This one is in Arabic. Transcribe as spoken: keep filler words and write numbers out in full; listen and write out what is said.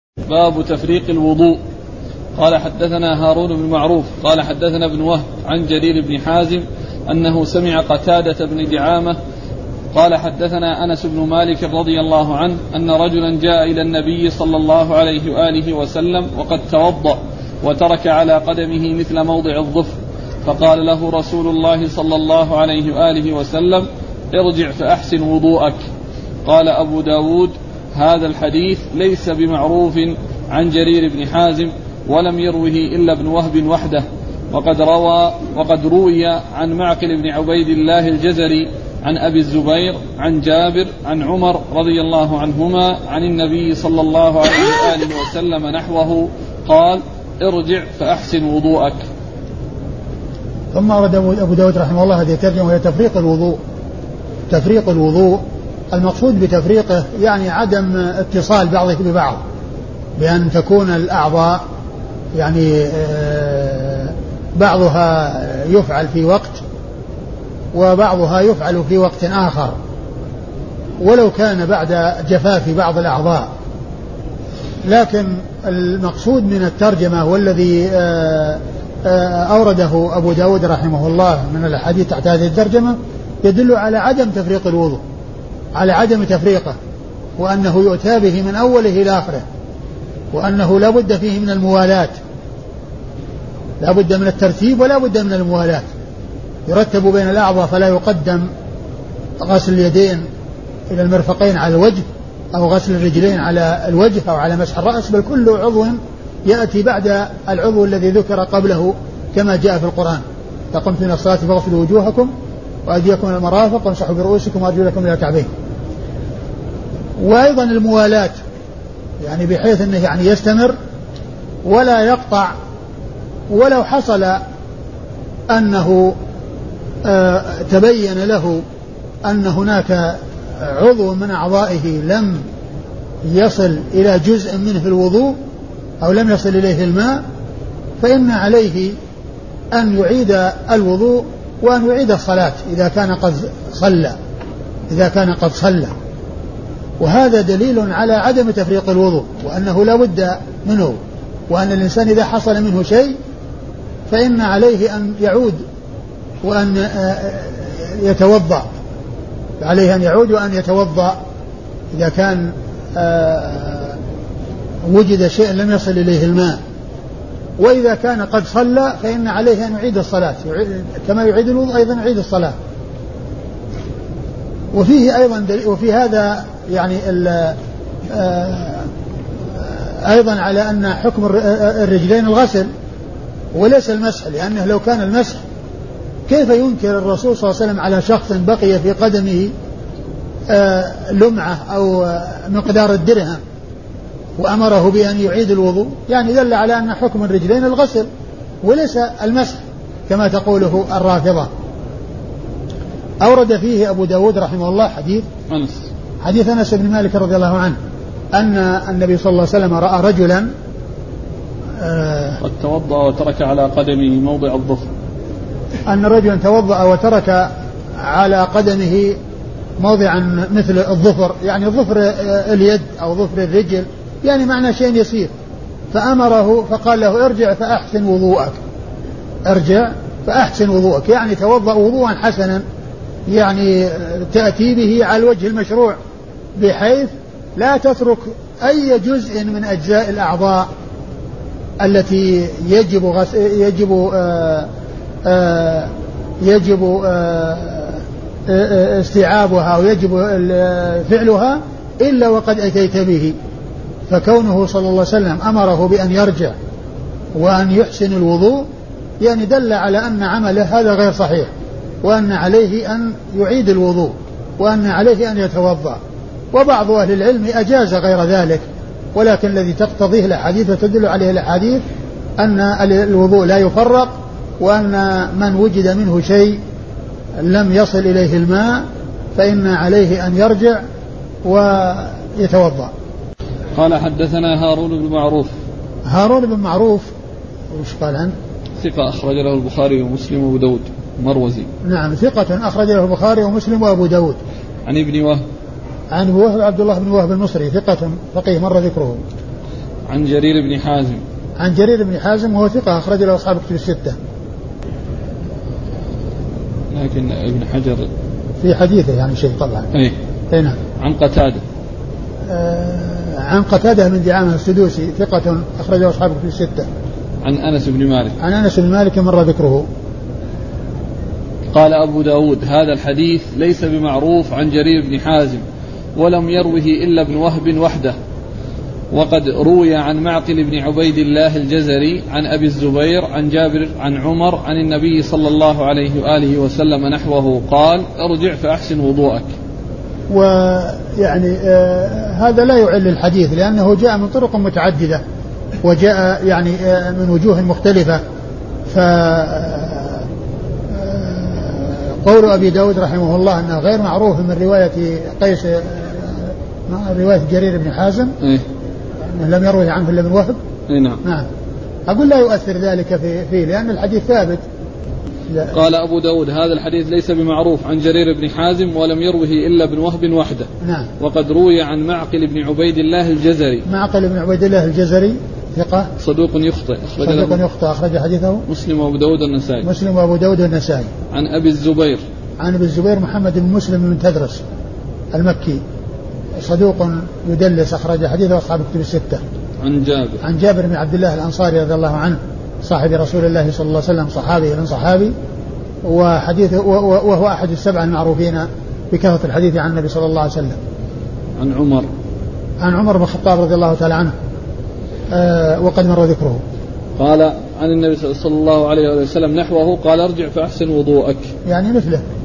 باب تفريق الوضوء. قال حدثنا هارون بن معروف قال حدثنا ابن وهب عن جرير بن حازم أنه سمع قتادة بن دعامة قال حدثنا أنس بن مالك رضي الله عنه أن رجلا جاء إلى النبي صلى الله عليه وآله وسلم وقد توضأ وترك على قدمه مثل موضع الظفر، فقال له رسول الله صلى الله عليه وآله وسلم: ارجع فأحسن وضوءك. قال أبو داود: هذا الحديث ليس بمعروف عن جرير بن حازم ولم يروه إلا ابن وهب وحده، وقد روى وقد روي عن معقل بن عبيد الله الجزري عن أبي الزبير عن جابر عن عمر رضي الله عنهما عن النبي صلى الله عليه وآله وسلم نحوه قال: ارجع فأحسن وضوءك. ثم أورد أبو داود رحمه الله هذه الترجمة وهي تفريق الوضوء. تفريق الوضوء المقصود بتفريقه يعني عدم اتصال بعضه ببعض، بأن تكون الأعضاء يعني بعضها يفعل في وقت وبعضها يفعل في وقت آخر، ولو كان بعد جفاف بعض الأعضاء. لكن المقصود من الترجمة والذي أورده أبو داود رحمه الله من الحديث تحت هذه الترجمة يدل على عدم تفريق الوضوء، على عدم تفريقه، وأنه يؤتى به من أوله إلى آخره، وأنه لا بد فيه من الموالاة، لا بد من الترتيب ولا بد من الموالاة. يرتب بين الأعضاء فلا يقدم غسل اليدين إلى المرفقين على الوجه، أو غسل الرجلين على الوجه أو على مسح الرأس، بل كل عضو يأتي بعد العضو الذي ذكر قبله كما جاء في القرآن: فقمت من الصلاة فاغسلوا وجوهكم وأيديكم إلى المرافق وامسحوا برؤوسكم وأرجلكم إلى الكعبين. وأيضا الموالاة يعني بحيث أنه يعني يستمر ولا يقطع، ولو حصل أنه آه تبين له أن هناك عضو من أعضائه لم يصل إلى جزء منه في الوضوء أو لم يصل إليه الماء، فإن عليه أن يعيد الوضوء وأن يعيد الصلاة إذا كان قد صلى إذا كان قد صلى وهذا دليل على عدم تفريق الوضوء، وأنه لا بد منه، وأن الإنسان إذا حصل منه شيء فإن عليه أن يعود وأن يتوضأ عليه أن يعود وأن يتوضأ إذا كان وجد شيء لم يصل إليه الماء. وإذا كان قد صلى فإن عليه أن يعيد الصلاة كما يعيد الوضوء أيضا يعيد الصلاة. وفيه أيضا وفي هذا يعني أيضا على أن حكم الرجلين الغسل وليس المسح، لأنه لو كان المسح كيف ينكر الرسول صلى الله عليه وسلم على شخص بقي في قدمه لمعة أو مقدار الدرهم وأمره بأن يعيد الوضوء؟ يعني دل على أن حكم الرجلين الغسل وليس المسح كما تقوله الرافضة. أورد فيه أبو داود رحمه الله حديث أنس حديث أنس بن مالك رضي الله عنه أن النبي صلى الله عليه وسلم رأى رجلا قد توضأ وترك على قدمه موضع الظفر، أن رجلا توضأ وترك على قدمه موضعا مثل الظفر، يعني ظفر اليد أو ظفر الرجل، يعني معنى شيء يسير، فأمره فقال له: ارجع فأحسن وضوءك ارجع فأحسن وضوءك، يعني توضأ وضوءا حسنا، يعني تأتي به على الوجه المشروع بحيث لا تترك أي جزء من أجزاء الأعضاء التي يجب غس... يجب آآ آآ يجب آآ استيعابها ويجب فعلها إلا وقد أتيت به. فكونه صلى الله عليه وسلم أمره بأن يرجع وأن يحسن الوضوء يعني دل على أن عمله هذا غير صحيح، وأن عليه أن يعيد الوضوء وأن عليه أن يتوضأ. وبعض أهل العلم أجاز غير ذلك، ولكن الذي تقتضيه الأحاديث وتدل عليه الأحاديث أن الوضوء لا يفرق، وأن من وجد منه شيء لم يصل إليه الماء فإن عليه أن يرجع ويتوضأ. قال حدثنا هارون بن معروف. هارون بن معروف وش قال عنه؟ ثقة أخرج له البخاري ومسلم وأبو داود مروزي. نعم ثقة أخرج له البخاري ومسلم وأبو داود. عن ابن وهب. عن وهب عبد الله بن وهب المصري ثقة فقيه مر ذكره. عن جرير بن حازم. عن جرير بن حازم وهو ثقة أخرج له أصحاب الكتب الستة. لكن ابن حجر في حديثه يعني شيء طبعا. ايه. اي نعم. عن قتادة. آه عن قتادة من دعامة السدوسي ثقة أخرجه أصحاب الكتب الستة. عن أنس بن مالك. عن أنس بن مالك مر ذكره. قال أبو داود هذا الحديث ليس بمعروف عن جرير بن حازم ولم يروه إلا ابن وهب وحده، وقد روي عن معقل بن عبيد الله الجزري عن أبي الزبير عن جابر عن عمر عن النبي صلى الله عليه وآله وسلم نحوه قال ارجع فأحسن وضوءك. ويعني آه هذا لا يعل الحديث لأنه جاء من طرق متعددة وجاء يعني آه من وجوه مختلفة. ف قول أبي داود رحمه الله أنه غير معروف من رواية قيس رواية جرير بن حازم إيه؟ لم يروي عنه إلا من وهب. إيه نعم. نعم. أقول لا يؤثر ذلك في فيه لأن الحديث ثابت. قال أبو داود هذا الحديث ليس بمعروف عن جرير بن حازم ولم يروه إلا ابن وهب وحده. نعم. وقد روي عن معقل بن عبيد الله الجزري. معقل بن عبيد الله الجزري ثقة صدوق يخطئ. صدوق يخطئ أخرج حديثه مسلم وأبو داود النسائي. مسلم وأبو داود النسائي. عن أبي الزبير. عن أبي الزبير محمد بن مسلم بن تدرس المكي صدوق يدلس أخرج حديثه أصحاب الكتب الستة. عن جابر. عن جابر بن عبد الله الأنصاري رضي الله عنه صاحب رسول الله صلى الله عليه وسلم صحابي من صحابي وحديثه وهو أحد السبع المعروفين بكثرة الحديث عن النبي صلى الله عليه وسلم. عن عمر. عن عمر بن الخطاب رضي الله تعالى عنه آه وقد مر ذكره. قال عن النبي صلى الله عليه وسلم نحوه قال ارجع فأحسن وضوءك. يعني مثله.